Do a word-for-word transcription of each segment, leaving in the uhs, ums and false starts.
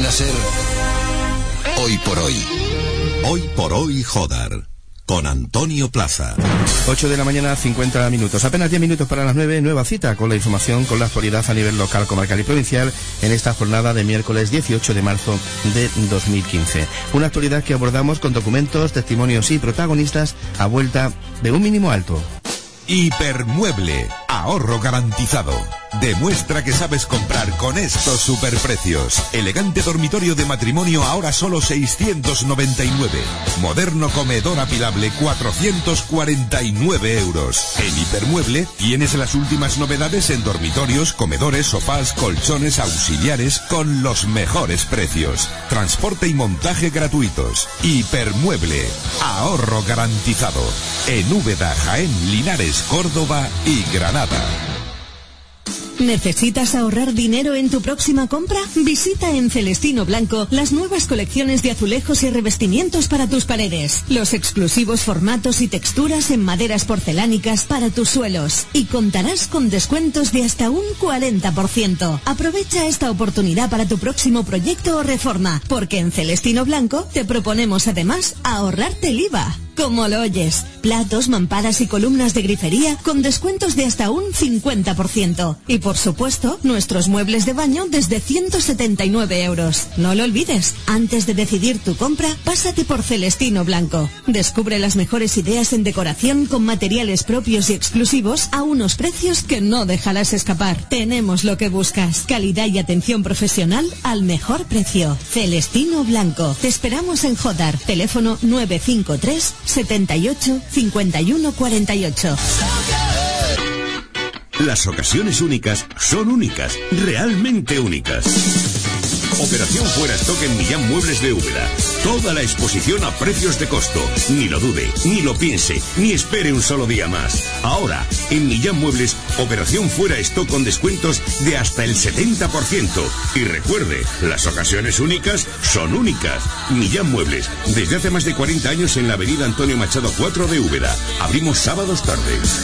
a ser Hoy por Hoy. Hoy por Hoy Jodar, con Antonio Plaza. ocho de la mañana, cincuenta minutos. Apenas diez minutos para las nueve, nueva cita con la información, con la actualidad a nivel local, comarcal y provincial en esta jornada de miércoles dieciocho de marzo de dos mil quince. Una actualidad que abordamos con documentos, testimonios y protagonistas a vuelta de un mínimo alto. Hipermueble, ahorro garantizado. Demuestra que sabes comprar con estos superprecios. Elegante dormitorio de matrimonio ahora solo seiscientos noventa y nueve. Moderno comedor apilable cuatrocientos cuarenta y nueve euros. En Hipermueble tienes las últimas novedades en dormitorios, comedores, sofás, colchones, auxiliares con los mejores precios. Transporte y montaje gratuitos. Hipermueble, ahorro garantizado. En Úbeda, Jaén, Linares, Córdoba y Granada. ¿Necesitas ahorrar dinero en tu próxima compra? Visita en Celestino Blanco las nuevas colecciones de azulejos y revestimientos para tus paredes, los exclusivos formatos y texturas en maderas porcelánicas para tus suelos, y contarás con descuentos de hasta un cuarenta por ciento. Aprovecha esta oportunidad para tu próximo proyecto o reforma, porque en Celestino Blanco te proponemos además ahorrarte el I V A. Como lo oyes, platos, mamparas y columnas de grifería con descuentos de hasta un cincuenta por ciento. Y por supuesto, nuestros muebles de baño desde ciento setenta y nueve euros. No lo olvides, antes de decidir tu compra, pásate por Celestino Blanco. Descubre las mejores ideas en decoración con materiales propios y exclusivos a unos precios que no dejarás escapar. Tenemos lo que buscas, calidad y atención profesional al mejor precio. Celestino Blanco. Te esperamos en Jodar. Teléfono nueve cinco tres setenta y ocho cincuenta y uno cuarenta y ocho. Las ocasiones únicas son únicas, realmente únicas. Operación Fuera Stock en Millán Muebles de Úbeda. Toda la exposición a precios de costo. Ni lo dude, ni lo piense, ni espere un solo día más. Ahora, en Millán Muebles, Operación Fuera Stock con descuentos de hasta el setenta por ciento. Y recuerde, las ocasiones únicas son únicas. Millán Muebles, desde hace más de cuarenta años en la avenida Antonio Machado cuatro de Úbeda. Abrimos sábados tardes.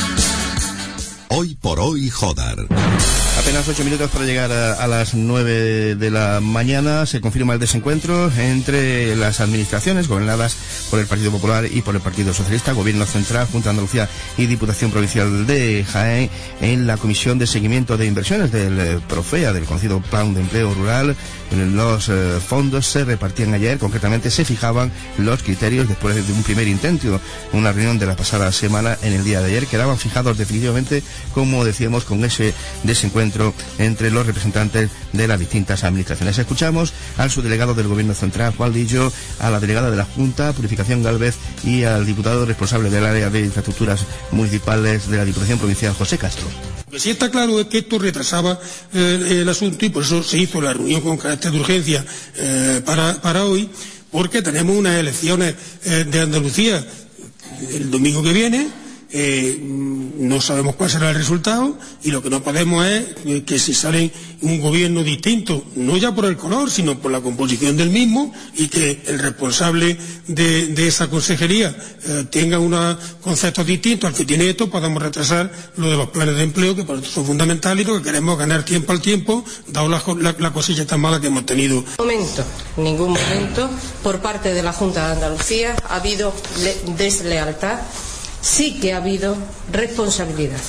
Hoy por Hoy Jodar. Apenas ocho minutos para llegar a, a las nueve de la mañana. Se confirma el desencuentro entre las administraciones gobernadas por el Partido Popular y por el Partido Socialista, Gobierno Central, Junta de Andalucía y Diputación Provincial de Jaén, en la Comisión de Seguimiento de Inversiones del eh, PROFEA, del conocido Plan de Empleo Rural. Los eh, fondos se repartían ayer, concretamente se fijaban los criterios después de un primer intento, una reunión de la pasada semana. En el día de ayer quedaban fijados definitivamente, como decíamos, con ese desencuentro entre los representantes de las distintas administraciones. Escuchamos al subdelegado del Gobierno Central, Juan Lillo, a la delegada de la Junta, Purificación Gálvez, y al diputado responsable del área de infraestructuras municipales de la Diputación Provincial, José Castro. Lo que sí está claro es que esto retrasaba eh, el asunto, y por eso se hizo la reunión con carácter de urgencia eh, para, para hoy, porque tenemos unas elecciones eh, de Andalucía el domingo que viene. Eh, no sabemos cuál será el resultado, y lo que no podemos es eh, que si sale un gobierno distinto, no ya por el color, sino por la composición del mismo, y que el responsable de, de esa consejería eh, tenga unos conceptos distintos al que tiene esto, podamos retrasar lo de los planes de empleo, que para nosotros son fundamentales, y lo que queremos es ganar tiempo al tiempo, dado la, la, la cosecha tan mala que hemos tenido. Momento, ningún momento, por parte de la Junta de Andalucía ha habido deslealtad. Sí que ha habido responsabilidad.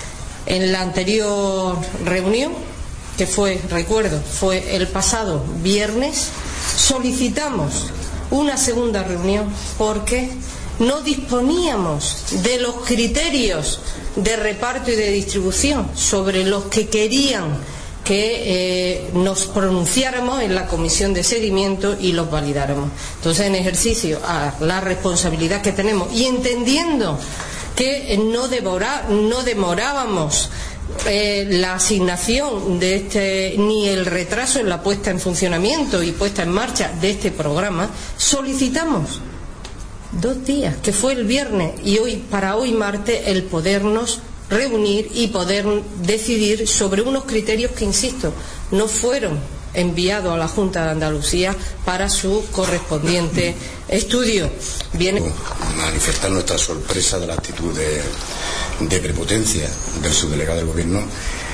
En la anterior reunión, que fue, recuerdo, fue el pasado viernes, solicitamos una segunda reunión porque no disponíamos de los criterios de reparto y de distribución sobre los que querían que eh, nos pronunciáramos en la comisión de seguimiento y los validáramos. Entonces, en ejercicio a la responsabilidad que tenemos y entendiendo que no, devora, no demorábamos eh, la asignación de este, ni el retraso en la puesta en funcionamiento y puesta en marcha de este programa, solicitamos dos días, que fue el viernes y hoy, para hoy martes, el podernos reunir y poder decidir sobre unos criterios que, insisto, no fueron enviados a la Junta de Andalucía para su correspondiente estudio. Viene manifestar nuestra sorpresa de la actitud de, de prepotencia del subdelegado del Gobierno,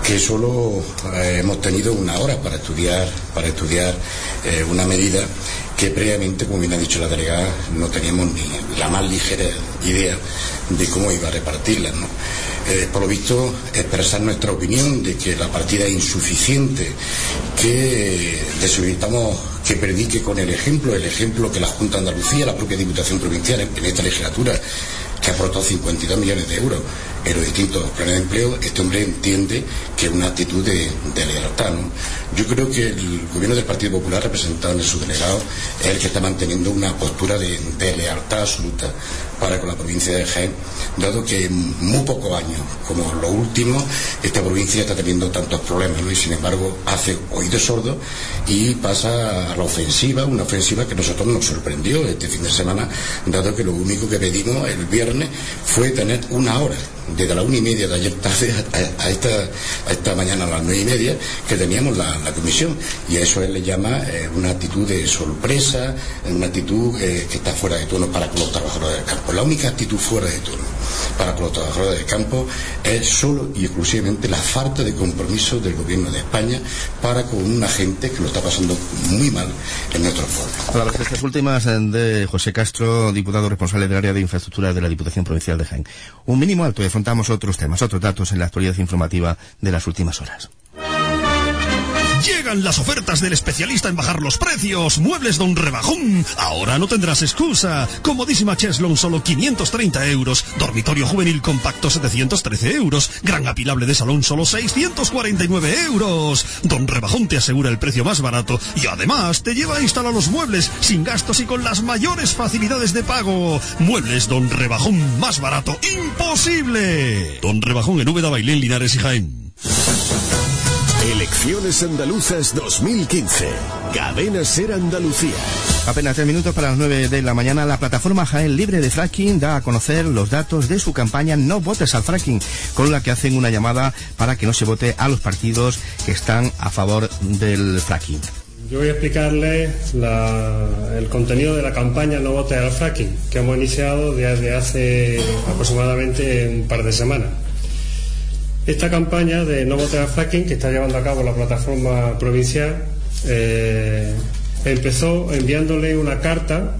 que solo eh, hemos tenido una hora para estudiar, para estudiar eh, una medida que previamente, como bien ha dicho la delegada, no teníamos ni la más ligera idea de cómo iba a repartirla, ¿no? Eh, por lo visto, expresar nuestra opinión de que la partida es insuficiente, que le solicitamos que predique con el ejemplo, el ejemplo que la Junta de Andalucía, la propia Diputación Provincial en esta legislatura, que aportó cincuenta y dos millones de euros en los distintos planes de empleo. Este hombre entiende que es una actitud de, de lealtad, ¿no? Yo creo que el gobierno del Partido Popular, representado en su delegado, es el que está manteniendo una postura de, de lealtad absoluta para con la provincia de Jaén, dado que en muy pocos años, como los últimos, esta provincia está teniendo tantos problemas, ¿no? Y sin embargo hace oídos sordos y pasa a la ofensiva, una ofensiva que a nosotros nos sorprendió este fin de semana, dado que lo único que pedimos el viernes fue tener una hora, desde la una y media de ayer tarde a, a, esta, a esta mañana a las nueve y media, que teníamos la, la comisión, y a eso él le llama eh, una actitud de sorpresa, una actitud eh, que está fuera de tono para con los trabajadores del campo. La única actitud fuera de tono para con los trabajadores del campo es solo y exclusivamente la falta de compromiso del gobierno de España para con una gente que lo está pasando muy mal en nuestro pueblo. Palabras estas últimas de José Castro, diputado responsable del área de infraestructura de la Diputación Provincial de Jaén. Un mínimo alto y afrontamos otros temas, otros datos en la actualidad informativa de las últimas horas. Llegan las ofertas del especialista en bajar los precios. Muebles Don Rebajón. Ahora no tendrás excusa. Comodísima cheslón solo quinientos treinta euros. Dormitorio juvenil compacto setecientos trece euros. Gran apilable de salón solo seiscientos cuarenta y nueve euros. Don Rebajón te asegura el precio más barato y además te lleva a instalar los muebles sin gastos y con las mayores facilidades de pago. Muebles Don Rebajón, más barato imposible. Don Rebajón en Úbeda, Bailén, Linares y Jaén. Elecciones andaluzas dos mil quince. Cadena Ser Andalucía. Apenas tres minutos para las nueve de la mañana, la plataforma Jaén Libre de Fracking da a conocer los datos de su campaña No Votes al Fracking, con la que hacen una llamada para que no se vote a los partidos que están a favor del fracking. Yo voy a explicarles la, el contenido de la campaña No Votes al Fracking, que hemos iniciado desde hace aproximadamente un par de semanas. Esta campaña de No Votes al Fracking, que está llevando a cabo la plataforma provincial, eh, empezó enviándole una carta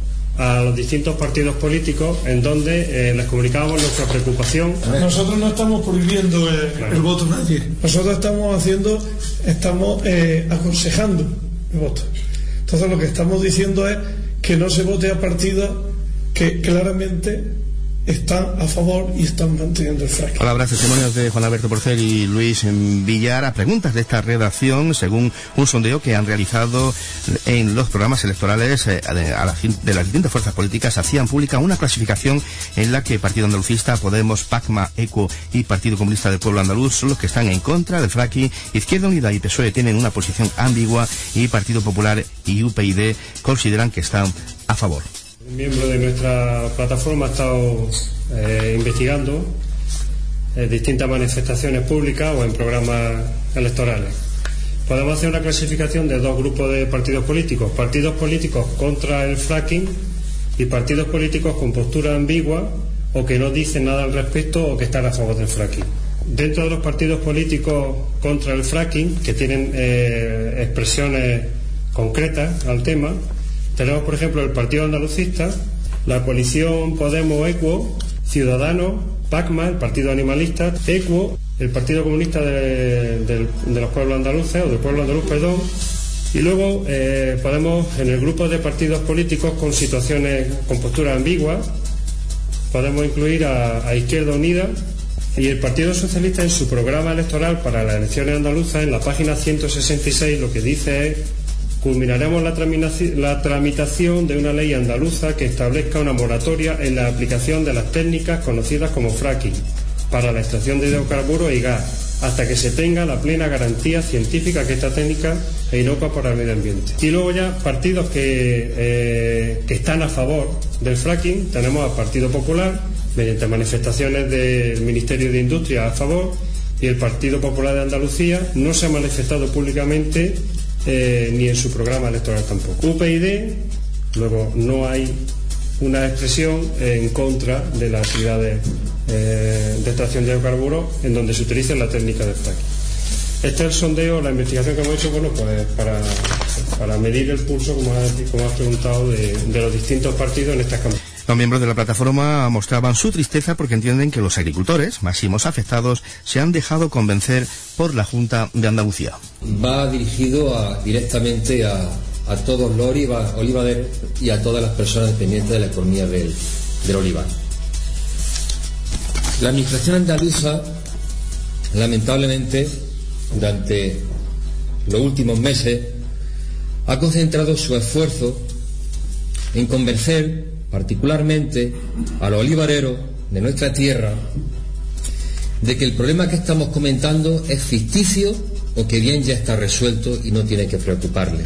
a los distintos partidos políticos en donde eh, les comunicábamos nuestra preocupación. Nosotros no estamos prohibiendo el, claro. el voto a nadie. Nosotros estamos haciendo, estamos eh, aconsejando el voto. Entonces lo que estamos diciendo es que no se vote a partidos que claramente están a favor y están manteniendo el fracking. Palabras, testimonios de Juan Alberto Porcel y Luis Villar a preguntas de esta redacción, según un sondeo que han realizado en los programas electorales eh, de, a la, de las distintas fuerzas políticas. Hacían pública una clasificación en la que Partido Andalucista, Podemos, PACMA, ECO y Partido Comunista del Pueblo Andaluz son los que están en contra del fracking. Izquierda Unida y P S O E tienen una posición ambigua y Partido Popular y U P y consideran que están a favor. Un miembro de nuestra plataforma ha estado eh, investigando eh, distintas manifestaciones públicas o en programas electorales. Podemos hacer una clasificación de dos grupos de partidos políticos: partidos políticos contra el fracking y partidos políticos con postura ambigua o que no dicen nada al respecto o que están a favor del fracking. Dentro de los partidos políticos contra el fracking, que tienen eh, expresiones concretas al tema, tenemos, por ejemplo, el Partido Andalucista, la coalición Podemos-ECO, Ciudadanos, PACMA, el Partido Animalista, ECO, el Partido Comunista de, de, de los Pueblos Andaluces, o del Pueblo Andaluz, perdón, y luego eh, podemos, en el grupo de partidos políticos con situaciones, con posturas ambiguas, podemos incluir a, a Izquierda Unida y el Partido Socialista en su programa electoral para las elecciones andaluzas, en la página ciento sesenta y seis, lo que dice es: culminaremos la, la tramitación de una ley andaluza que establezca una moratoria en la aplicación de las técnicas conocidas como fracking para la extracción de hidrocarburos y gas, hasta que se tenga la plena garantía científica que esta técnica es inocua para el medio ambiente. Y luego ya partidos que, eh, que están a favor del fracking, tenemos al Partido Popular, mediante manifestaciones del Ministerio de Industria a favor, y el Partido Popular de Andalucía no se ha manifestado públicamente Eh, ni en su programa electoral tampoco. U P y, luego no hay una expresión en contra de las actividades eh, de extracción de hidrocarburos en donde se utiliza la técnica de fracking. Este es el sondeo, la investigación que hemos hecho, bueno, pues para, para medir el pulso, como has, como has preguntado, de, de los distintos partidos en estas campañas. Los miembros de la plataforma mostraban su tristeza porque entienden que los agricultores, máximos afectados, se han dejado convencer por la Junta de Andalucía. Va dirigido a, directamente a, a todos los oliva, olivaderos y a todas las personas dependientes de la economía del, del olivar. La administración andaluza, lamentablemente, durante los últimos meses, ha concentrado su esfuerzo en convencer particularmente a los olivareros de nuestra tierra de que el problema que estamos comentando es ficticio o que bien ya está resuelto y no tiene que preocuparle.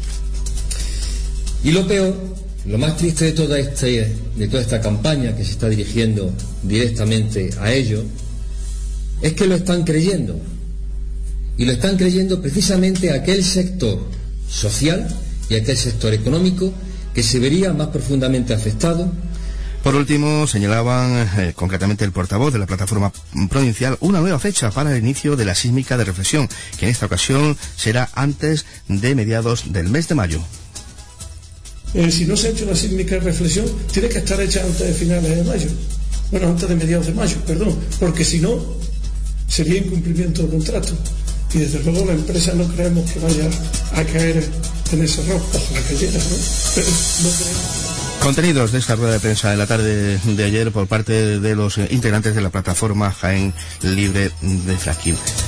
Y lo peor, lo más triste de toda, este, de toda esta campaña que se está dirigiendo directamente a ellos es que lo están creyendo. Y lo están creyendo precisamente aquel sector social y aquel sector económico que se vería más profundamente afectado. Por último, señalaban, eh, concretamente el portavoz de la plataforma provincial, una nueva fecha para el inicio de la sísmica de reflexión, que en esta ocasión será antes de mediados del mes de mayo. Eh, si no se ha hecho la sísmica de reflexión, tiene que estar hecha antes de finales de mayo. Bueno, antes de mediados de mayo, perdón, porque si no, sería incumplimiento del contrato. Y desde luego la empresa no creemos que vaya a caer en ese error. Ojalá cayera, ¿no? Pero no creemos. Contenidos de esta rueda de prensa de la tarde de ayer por parte de los integrantes de la plataforma Jaén Libre de Fracking.